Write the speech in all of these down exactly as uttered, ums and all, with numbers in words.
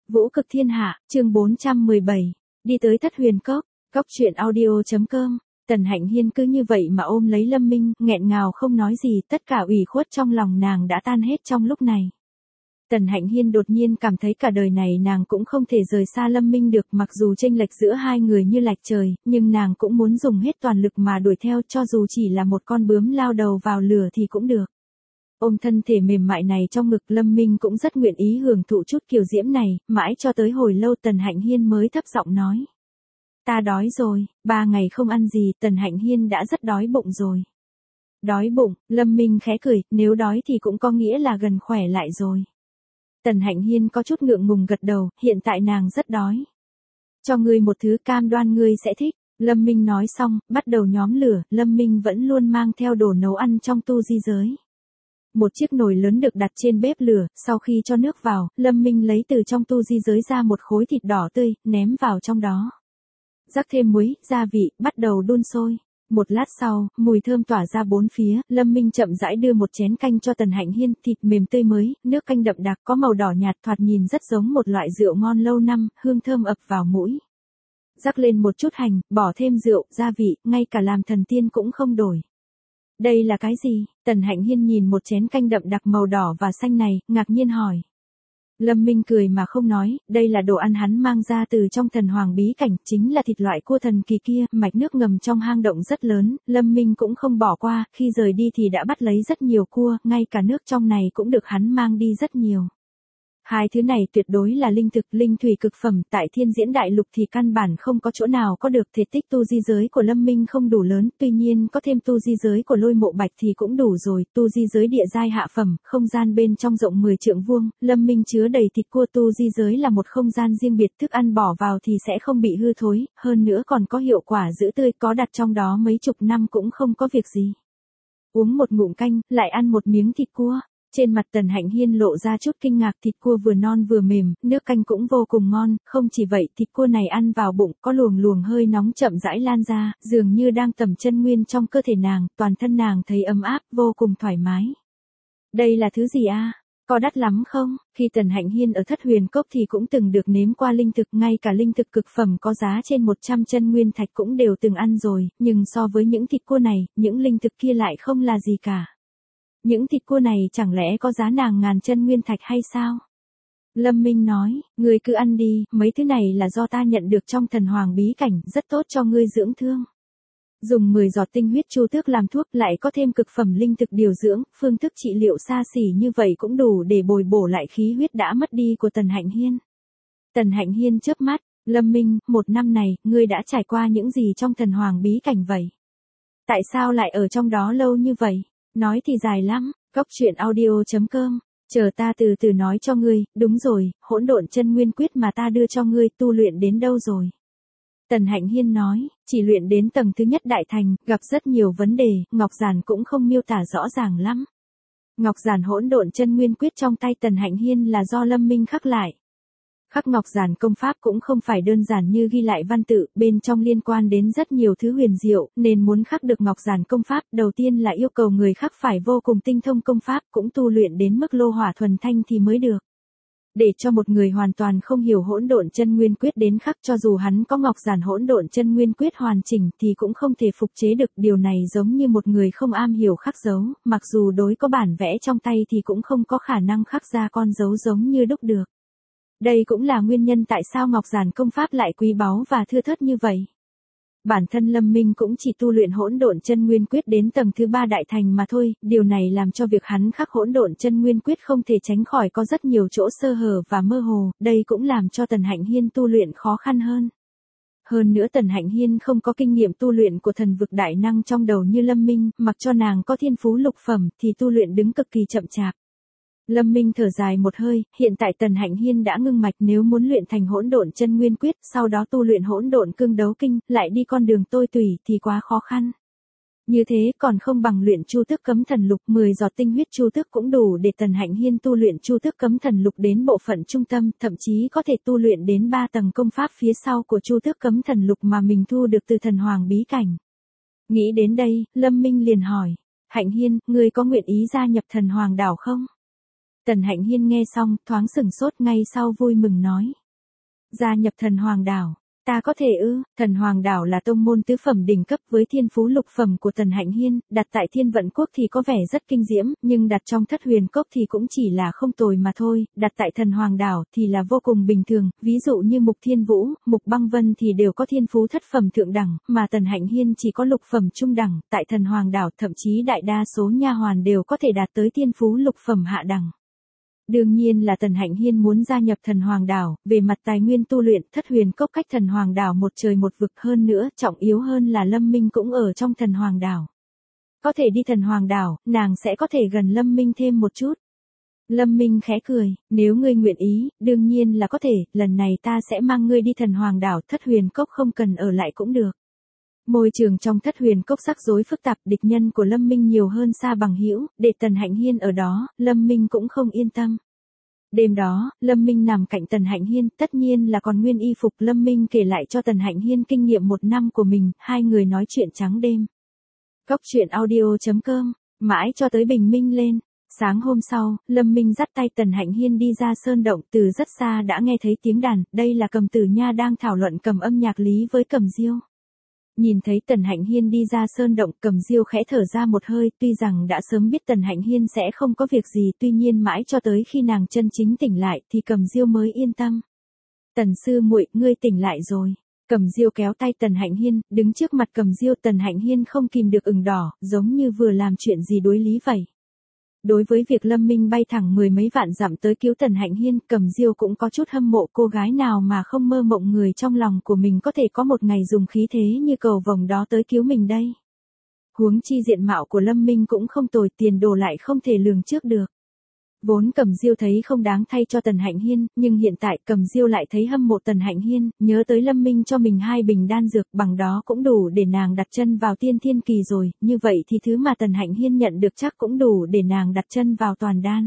Vũ cực thiên hạ, chương bốn trăm mười bảy. Đi tới Thất Huyền Cốc, cốc truyện audio chấm com. Tần Hạnh Hiên cứ như vậy mà ôm lấy Lâm Minh, nghẹn ngào không nói gì, tất cả ủy khuất trong lòng nàng đã tan hết trong lúc này. Tần Hạnh Hiên đột nhiên cảm thấy cả đời này nàng cũng không thể rời xa Lâm Minh được, mặc dù chênh lệch giữa hai người như lệch trời, nhưng nàng cũng muốn dùng hết toàn lực mà đuổi theo, cho dù chỉ là một con bướm lao đầu vào lửa thì cũng được. Ôm thân thể mềm mại này trong ngực, Lâm Minh cũng rất nguyện ý hưởng thụ chút kiều diễm này, mãi cho tới hồi lâu Tần Hạnh Hiên mới thấp giọng nói. Ta đói rồi, ba ngày không ăn gì, Tần Hạnh Hiên đã rất đói bụng rồi. Đói bụng, Lâm Minh khẽ cười, nếu đói thì cũng có nghĩa là gần khỏe lại rồi. Tần Hạnh Hiên có chút ngượng ngùng gật đầu, hiện tại nàng rất đói. Cho ngươi một thứ cam đoan ngươi sẽ thích. Lâm Minh nói xong, bắt đầu nhóm lửa, Lâm Minh vẫn luôn mang theo đồ nấu ăn trong tu di giới. Một chiếc nồi lớn được đặt trên bếp lửa, sau khi cho nước vào, Lâm Minh lấy từ trong tu di giới ra một khối thịt đỏ tươi, ném vào trong đó. Rắc thêm muối, gia vị, bắt đầu đun sôi. Một lát sau, mùi thơm tỏa ra bốn phía, Lâm Minh chậm rãi đưa một chén canh cho Tần Hạnh Hiên, thịt mềm tươi mới, nước canh đậm đặc có màu đỏ nhạt thoạt nhìn rất giống một loại rượu ngon lâu năm, hương thơm ập vào mũi. Rắc lên một chút hành, bỏ thêm rượu, gia vị, ngay cả làm thần tiên cũng không đổi. Đây là cái gì? Tần Hạnh Hiên nhìn một chén canh đậm đặc màu đỏ và xanh này, ngạc nhiên hỏi. Lâm Minh cười mà không nói, đây là đồ ăn hắn mang ra từ trong thần hoàng bí cảnh, chính là thịt loại cua thần kỳ kia, mạch nước ngầm trong hang động rất lớn, Lâm Minh cũng không bỏ qua, khi rời đi thì đã bắt lấy rất nhiều cua, ngay cả nước trong này cũng được hắn mang đi rất nhiều. Hai thứ này tuyệt đối là linh thực, linh thủy cực phẩm, tại Thiên Diễn Đại Lục thì căn bản không có chỗ nào có được. Thể tích tu di giới của Lâm Minh không đủ lớn, tuy nhiên có thêm tu di giới của Lôi Mộ Bạch thì cũng đủ rồi, tu di giới địa giai hạ phẩm, không gian bên trong rộng mười trượng vuông, Lâm Minh chứa đầy thịt cua, tu di giới là một không gian riêng biệt, thức ăn bỏ vào thì sẽ không bị hư thối, hơn nữa còn có hiệu quả giữ tươi, có đặt trong đó mấy chục năm cũng không có việc gì. Uống một ngụm canh, lại ăn một miếng thịt cua. Trên mặt Tần Hạnh Hiên lộ ra chút kinh ngạc, thịt cua vừa non vừa mềm, nước canh cũng vô cùng ngon, không chỉ vậy thịt cua này ăn vào bụng có luồng luồng hơi nóng chậm rãi lan ra, dường như đang tẩm chân nguyên trong cơ thể nàng, toàn thân nàng thấy ấm áp, vô cùng thoải mái. Đây là thứ gì a? Có đắt lắm không? Khi Tần Hạnh Hiên ở Thất Huyền Cốc thì cũng từng được nếm qua linh thực, ngay cả linh thực cực phẩm có giá trên một trăm chân nguyên thạch cũng đều từng ăn rồi, nhưng so với những thịt cua này, những linh thực kia lại không là gì cả. Những thịt cua này chẳng lẽ có giá nàng ngàn chân nguyên thạch hay sao? Lâm Minh nói, ngươi cứ ăn đi, mấy thứ này là do ta nhận được trong thần hoàng bí cảnh, rất tốt cho ngươi dưỡng thương. Dùng mười giọt tinh huyết chu tước làm thuốc, lại có thêm cực phẩm linh thực điều dưỡng, phương thức trị liệu xa xỉ như vậy cũng đủ để bồi bổ lại khí huyết đã mất đi của Tần Hạnh Hiên. Tần Hạnh Hiên chớp mắt, Lâm Minh, một năm này, ngươi đã trải qua những gì trong thần hoàng bí cảnh vậy? Tại sao lại ở trong đó lâu như vậy? Nói thì dài lắm, cốc truyện audio chấm com, chờ ta từ từ nói cho ngươi. Đúng rồi, hỗn độn chân nguyên quyết mà ta đưa cho ngươi tu luyện đến đâu rồi? Tần Hạnh Hiên nói, chỉ luyện đến tầng thứ nhất đại thành, gặp rất nhiều vấn đề, Ngọc Giản cũng không miêu tả rõ ràng lắm. Ngọc Giản hỗn độn chân nguyên quyết trong tay Tần Hạnh Hiên là do Lâm Minh khắc lại. Khắc Ngọc Giản công pháp cũng không phải đơn giản như ghi lại văn tự, bên trong liên quan đến rất nhiều thứ huyền diệu, nên muốn khắc được Ngọc Giản công pháp, đầu tiên là yêu cầu người khắc phải vô cùng tinh thông công pháp, cũng tu luyện đến mức lô hỏa thuần thanh thì mới được. Để cho một người hoàn toàn không hiểu hỗn độn chân nguyên quyết đến khắc, cho dù hắn có Ngọc Giản hỗn độn chân nguyên quyết hoàn chỉnh thì cũng không thể phục chế được, điều này giống như một người không am hiểu khắc dấu, mặc dù đối có bản vẽ trong tay thì cũng không có khả năng khắc ra con dấu giống như đúc được. Đây cũng là nguyên nhân tại sao Ngọc Giản công pháp lại quý báu và thưa thớt như vậy. Bản thân Lâm Minh cũng chỉ tu luyện hỗn độn chân nguyên quyết đến tầng thứ ba đại thành mà thôi, điều này làm cho việc hắn khắc hỗn độn chân nguyên quyết không thể tránh khỏi có rất nhiều chỗ sơ hở và mơ hồ, đây cũng làm cho Tần Hạnh Hiên tu luyện khó khăn hơn. Hơn nữa Tần Hạnh Hiên không có kinh nghiệm tu luyện của thần vực đại năng trong đầu như Lâm Minh, mặc cho nàng có thiên phú lục phẩm thì tu luyện đứng cực kỳ chậm chạp. Lâm Minh thở dài một hơi, hiện tại Tần Hạnh Hiên đã ngưng mạch, nếu muốn luyện thành hỗn độn chân nguyên quyết, sau đó tu luyện hỗn độn cương đấu kinh, lại đi con đường tôi tùy thì quá khó khăn. Như thế còn không bằng luyện Chu Tước Cấm Thần Lục, mười giọt tinh huyết Chu Tước cũng đủ để Tần Hạnh Hiên tu luyện Chu Tước Cấm Thần Lục đến bộ phận trung tâm, thậm chí có thể tu luyện đến ba tầng công pháp phía sau của Chu Tước Cấm Thần Lục mà mình thu được từ thần hoàng bí cảnh. Nghĩ đến đây, Lâm Minh liền hỏi, Hạnh Hiên, ngươi có nguyện ý gia nhập thần hoàng đảo không? Tần Hạnh Hiên nghe xong, thoáng sửng sốt, ngay sau vui mừng nói. Gia nhập thần hoàng đảo. Ta có thể ư? Thần hoàng đảo là tông môn tứ phẩm đỉnh cấp với thiên phú lục phẩm của Tần Hạnh Hiên, đặt tại Thiên Vận Quốc thì có vẻ rất kinh diễm, nhưng đặt trong Thất Huyền Cốc thì cũng chỉ là không tồi mà thôi, đặt tại thần hoàng đảo thì là vô cùng bình thường, ví dụ như Mục Thiên Vũ, Mục Băng Vân thì đều có thiên phú thất phẩm thượng đẳng, mà Tần Hạnh Hiên chỉ có lục phẩm trung đẳng, tại thần hoàng đảo thậm chí đại đa số nha hoàn đều có thể đạt tới thiên phú lục phẩm hạ đẳng. Đương nhiên là Tần Hạnh Hiên muốn gia nhập thần hoàng đảo, về mặt tài nguyên tu luyện, Thất Huyền Cốc cách thần hoàng đảo một trời một vực, hơn nữa, trọng yếu hơn là Lâm Minh cũng ở trong thần hoàng đảo. Có thể đi thần hoàng đảo, nàng sẽ có thể gần Lâm Minh thêm một chút. Lâm Minh khẽ cười, nếu ngươi nguyện ý, đương nhiên là có thể, lần này ta sẽ mang ngươi đi thần hoàng đảo, Thất Huyền Cốc không cần ở lại cũng được. Môi trường trong Thất Huyền Cốc rắc rối phức tạp, địch nhân của Lâm Minh nhiều hơn xa bằng hữu, để Tần Hạnh Hiên ở đó, Lâm Minh cũng không yên tâm. Đêm đó, Lâm Minh nằm cạnh Tần Hạnh Hiên, tất nhiên là còn nguyên y phục. Lâm Minh kể lại cho Tần Hạnh Hiên kinh nghiệm một năm của mình, hai người nói chuyện trắng đêm. Cốc truyện audio chấm com, mãi cho tới bình minh lên. Sáng hôm sau, Lâm Minh dắt tay Tần Hạnh Hiên đi ra sơn động, từ rất xa đã nghe thấy tiếng đàn, đây là Cầm Tử Nha đang thảo luận cầm âm nhạc lý với Cầm Diêu. Nhìn thấy Tần Hạnh Hiên đi ra sơn động, Cầm Diêu khẽ thở ra một hơi, tuy rằng đã sớm biết Tần Hạnh Hiên sẽ không có việc gì, tuy nhiên mãi cho tới khi nàng chân chính tỉnh lại thì Cầm Diêu mới yên tâm. Tần sư muội, ngươi tỉnh lại rồi. Cầm Diêu kéo tay Tần Hạnh Hiên, đứng trước mặt Cầm Diêu, Tần Hạnh Hiên không kìm được ửng đỏ, giống như vừa làm chuyện gì đối lý vậy. Đối với việc Lâm Minh bay thẳng mười mấy vạn dặm tới cứu Tần Hạnh Hiên, Cầm Diêu cũng có chút hâm mộ, cô gái nào mà không mơ mộng người trong lòng của mình có thể có một ngày dùng khí thế như cầu vồng đó tới cứu mình đây. Huống chi diện mạo của Lâm Minh cũng không tồi, tiền đồ lại không thể lường trước được. Vốn Cầm Diêu thấy không đáng thay cho Tần Hạnh Hiên, nhưng hiện tại Cầm Diêu lại thấy hâm mộ Tần Hạnh Hiên, nhớ tới Lâm Minh cho mình hai bình đan dược, bằng đó cũng đủ để nàng đặt chân vào tiên thiên kỳ rồi, như vậy thì thứ mà Tần Hạnh Hiên nhận được chắc cũng đủ để nàng đặt chân vào toàn đan.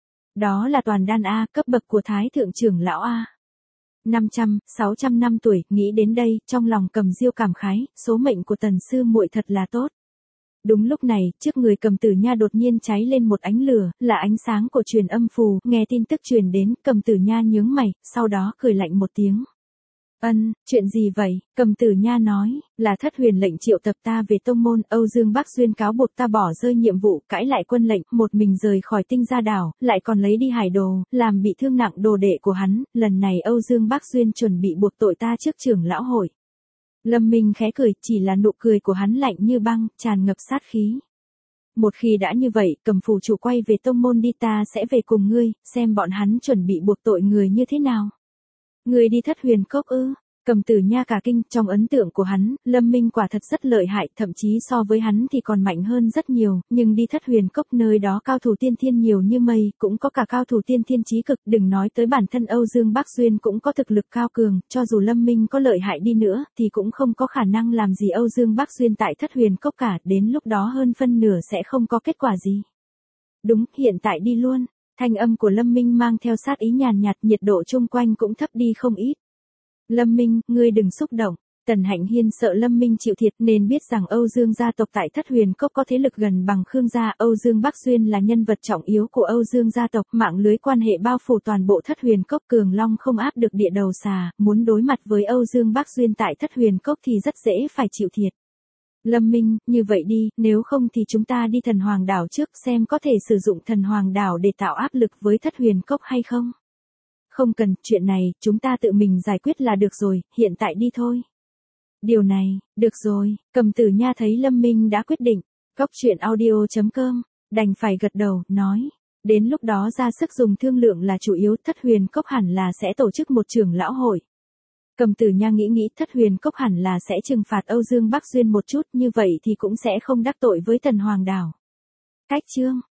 Đó là toàn đan A, cấp bậc của Thái Thượng trưởng lão A. năm trăm, sáu trăm năm tuổi, nghĩ đến đây, trong lòng Cầm Diêu cảm khái, số mệnh của Tần sư muội thật là tốt. Đúng lúc này, trước người Cầm Tử Nha đột nhiên cháy lên một ánh lửa, là ánh sáng của truyền âm phù, nghe tin tức truyền đến, Cầm Tử Nha nhướng mày, sau đó cười lạnh một tiếng. Ân, chuyện gì vậy? Cầm Tử Nha nói, là Thất Huyền lệnh triệu tập ta về tông môn, Âu Dương Bắc Xuyên cáo buộc ta bỏ rơi nhiệm vụ, cãi lại quân lệnh, một mình rời khỏi Tinh Gia đảo, lại còn lấy đi hải đồ, làm bị thương nặng đồ đệ của hắn, lần này Âu Dương Bắc Xuyên chuẩn bị buộc tội ta trước trưởng lão hội. Lâm Minh khẽ cười, chỉ là nụ cười của hắn lạnh như băng, tràn ngập sát khí. Một khi đã như vậy, Cầm phủ chủ quay về tông môn đi, ta sẽ về cùng ngươi, xem bọn hắn chuẩn bị buộc tội người như thế nào. Ngươi đi Thất Huyền Cốc ư? Cầm Tử Nha cả kinh, trong ấn tượng của hắn, Lâm Minh quả thật rất lợi hại, thậm chí so với hắn thì còn mạnh hơn rất nhiều, nhưng đi Thất Huyền Cốc nơi đó cao thủ tiên thiên nhiều như mây, cũng có cả cao thủ tiên thiên chí cực, đừng nói tới bản thân Âu Dương Bắc Xuyên cũng có thực lực cao cường, cho dù Lâm Minh có lợi hại đi nữa, thì cũng không có khả năng làm gì Âu Dương Bắc Xuyên tại Thất Huyền Cốc cả, đến lúc đó hơn phân nửa sẽ không có kết quả gì. Đúng, hiện tại đi luôn. Thanh âm của Lâm Minh mang theo sát ý nhàn nhạt, nhiệt độ chung quanh cũng thấp đi không ít. Lâm Minh, ngươi đừng xúc động. Tần Hạnh Hiên sợ Lâm Minh chịu thiệt nên biết rằng Âu Dương gia tộc tại Thất Huyền Cốc có thế lực gần bằng Khương gia. Âu Dương Bắc Xuyên là nhân vật trọng yếu của Âu Dương gia tộc, mạng lưới quan hệ bao phủ toàn bộ Thất Huyền Cốc, cường long không áp được địa đầu xà, muốn đối mặt với Âu Dương Bắc Xuyên tại Thất Huyền Cốc thì rất dễ phải chịu thiệt. Lâm Minh, như vậy đi, nếu không thì chúng ta đi thần hoàng đảo trước xem có thể sử dụng thần hoàng đảo để tạo áp lực với Thất Huyền Cốc hay không. Không cần, chuyện này, chúng ta tự mình giải quyết là được rồi, hiện tại đi thôi. Điều này, được rồi, Cầm Tử Nha thấy Lâm Minh đã quyết định, cốc truyện audio chấm com, đành phải gật đầu, nói. Đến lúc đó ra sức dùng thương lượng là chủ yếu, Thất Huyền Cốc hẳn là sẽ tổ chức một trưởng lão hội. Cầm Tử Nha nghĩ nghĩ, Thất Huyền Cốc hẳn là sẽ trừng phạt Âu Dương Bắc Xuyên một chút, như vậy thì cũng sẽ không đắc tội với Thần Hoàng đảo. Cách chương